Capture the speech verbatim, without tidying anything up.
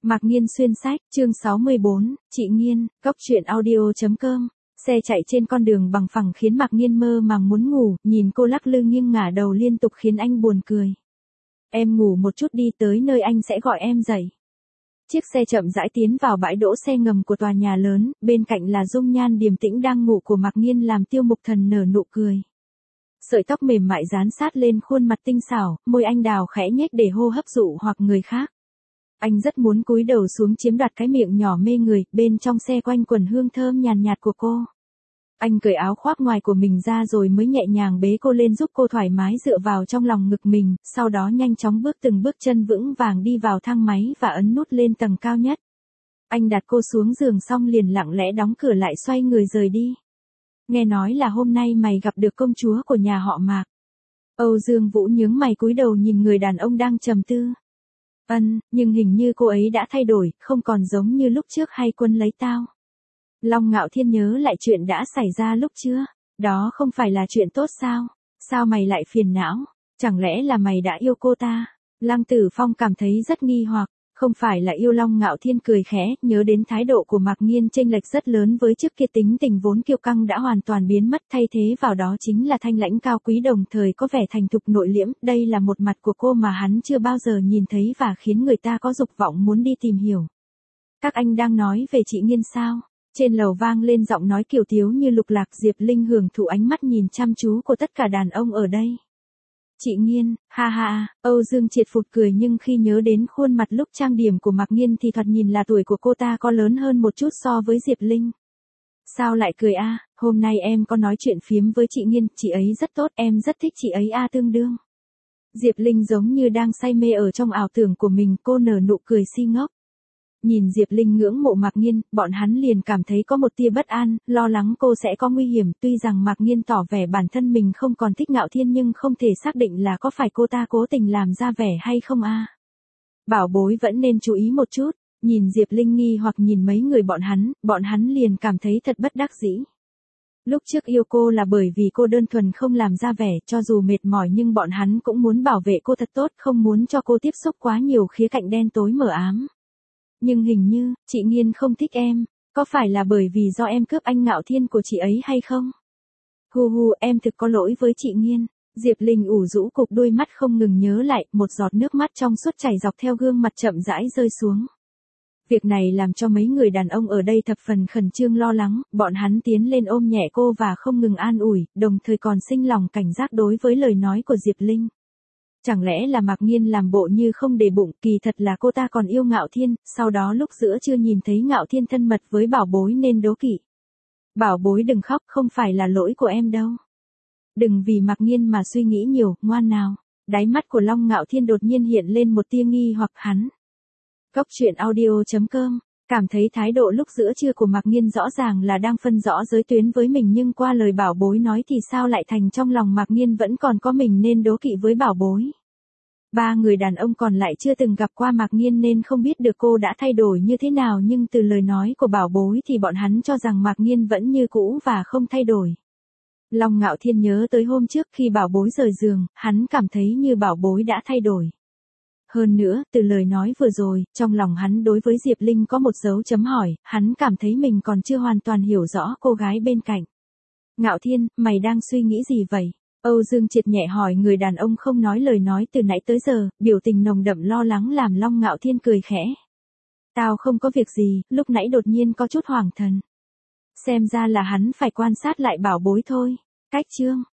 Mạc Nghiên xuyên sách, chương sáu mươi bốn, chị Nghiên, cốc truyện audio chấm com. Xe chạy trên con đường bằng phẳng khiến Mạc Nghiên mơ màng muốn ngủ, nhìn cô lắc lư nghiêng ngả đầu liên tục khiến anh buồn cười. Em ngủ một chút đi, tới nơi anh sẽ gọi em dậy. Chiếc xe chậm rãi tiến vào bãi đỗ xe ngầm của tòa nhà lớn, bên cạnh là dung nhan điềm tĩnh đang ngủ của Mạc Nghiên làm Tiêu Mục Thần nở nụ cười. Sợi tóc mềm mại dán sát lên khuôn mặt tinh xảo, môi anh đào khẽ nhếch để hô hấp dụ hoặc người khác. Anh rất muốn cúi đầu xuống chiếm đoạt cái miệng nhỏ mê người, bên trong xe quanh quẩn hương thơm nhàn nhạt của cô. Anh cởi áo khoác ngoài của mình ra rồi mới nhẹ nhàng bế cô lên giúp cô thoải mái dựa vào trong lòng ngực mình, sau đó nhanh chóng bước từng bước chân vững vàng đi vào thang máy và ấn nút lên tầng cao nhất. Anh đặt cô xuống giường xong liền lặng lẽ đóng cửa lại xoay người rời đi. Nghe nói là hôm nay mày gặp được công chúa của nhà họ Mạc. Âu Dương Vũ nhướng mày cúi đầu nhìn người đàn ông đang trầm tư. Ân, nhưng hình như cô ấy đã thay đổi, không còn giống như lúc trước hay quân lấy tao. Long Ngạo Thiên nhớ lại chuyện đã xảy ra lúc chưa? Đó không phải là chuyện tốt sao? Sao mày lại phiền não? Chẳng lẽ là mày đã yêu cô ta? Lăng Tử Phong cảm thấy rất nghi hoặc, không phải là yêu. Long Ngạo Thiên cười khẽ, nhớ đến thái độ của Mạc Nghiên chênh lệch rất lớn với trước kia, tính tình vốn kiêu căng đã hoàn toàn biến mất, thay thế vào đó chính là thanh lãnh cao quý đồng thời có vẻ thành thục nội liễm, đây là một mặt của cô mà hắn chưa bao giờ nhìn thấy và khiến người ta có dục vọng muốn đi tìm hiểu. Các anh đang nói về chị Nghiên sao? Trên lầu vang lên giọng nói kiều tiếu như lục lạc. Diệp Linh hưởng thụ ánh mắt nhìn chăm chú của tất cả đàn ông ở đây. Chị Nghiên, ha ha, Âu Dương Triệt phụt cười, nhưng khi nhớ đến khuôn mặt lúc trang điểm của Mạc Nghiên thì thoạt nhìn là tuổi của cô ta có lớn hơn một chút so với Diệp Linh. Sao lại cười a? À? Hôm nay em có nói chuyện phiếm với chị Nghiên, chị ấy rất tốt, em rất thích chị ấy a à, tương đương. Diệp Linh giống như đang say mê ở trong ảo tưởng của mình, cô nở nụ cười si ngốc. Nhìn Diệp Linh ngưỡng mộ Mạc Nghiên, bọn hắn liền cảm thấy có một tia bất an, lo lắng cô sẽ có nguy hiểm, tuy rằng Mạc Nghiên tỏ vẻ bản thân mình không còn thích Ngạo Thiên nhưng không thể xác định là có phải cô ta cố tình làm ra vẻ hay không a. À? Bảo bối vẫn nên chú ý một chút, nhìn Diệp Linh nghi hoặc nhìn mấy người bọn hắn, bọn hắn liền cảm thấy thật bất đắc dĩ. Lúc trước yêu cô là bởi vì cô đơn thuần không làm ra vẻ, cho dù mệt mỏi nhưng bọn hắn cũng muốn bảo vệ cô thật tốt, không muốn cho cô tiếp xúc quá nhiều khía cạnh đen tối mờ ám. Nhưng hình như, chị Nghiên không thích em, có phải là bởi vì do em cướp anh Ngạo Thiên của chị ấy hay không? Hu hu, em thực có lỗi với chị Nghiên. Diệp Linh ủ rũ cục đôi mắt không ngừng nhớ lại, một giọt nước mắt trong suốt chảy dọc theo gương mặt chậm rãi rơi xuống. Việc này làm cho mấy người đàn ông ở đây thập phần khẩn trương lo lắng, bọn hắn tiến lên ôm nhẹ cô và không ngừng an ủi, đồng thời còn sinh lòng cảnh giác đối với lời nói của Diệp Linh. Chẳng lẽ là Mạc Nghiên làm bộ như không để bụng, kỳ thật là cô ta còn yêu Ngạo Thiên, sau đó lúc giữa trưa nhìn thấy Ngạo Thiên thân mật với bảo bối nên đố kỵ. Bảo bối đừng khóc, không phải là lỗi của em đâu. Đừng vì Mạc Nghiên mà suy nghĩ nhiều, ngoan nào. Đáy mắt của Long Ngạo Thiên đột nhiên hiện lên một tia nghi hoặc. Hắn. Cốc truyện audio chấm com, cảm thấy thái độ lúc giữa trưa của Mạc Nghiên rõ ràng là đang phân rõ giới tuyến với mình, nhưng qua lời bảo bối nói thì sao lại thành trong lòng Mạc Nghiên vẫn còn có mình nên đố kỵ với bảo bối. Ba người đàn ông còn lại chưa từng gặp qua Mạc Nghiên nên không biết được cô đã thay đổi như thế nào, nhưng từ lời nói của bảo bối thì bọn hắn cho rằng Mạc Nghiên vẫn như cũ và không thay đổi. Long Ngạo Thiên nhớ tới hôm trước khi bảo bối rời giường, hắn cảm thấy như bảo bối đã thay đổi. Hơn nữa, từ lời nói vừa rồi, trong lòng hắn đối với Diệp Linh có một dấu chấm hỏi, hắn cảm thấy mình còn chưa hoàn toàn hiểu rõ cô gái bên cạnh. Ngạo Thiên, mày đang suy nghĩ gì vậy? Âu Dương Triệt nhẹ hỏi người đàn ông không nói lời nói từ nãy tới giờ, biểu tình nồng đậm lo lắng làm Long Ngạo Thiên cười khẽ. Tao không có việc gì, lúc nãy đột nhiên có chút hoảng thần. Xem ra là hắn phải quan sát lại bảo bối thôi. Cách chương.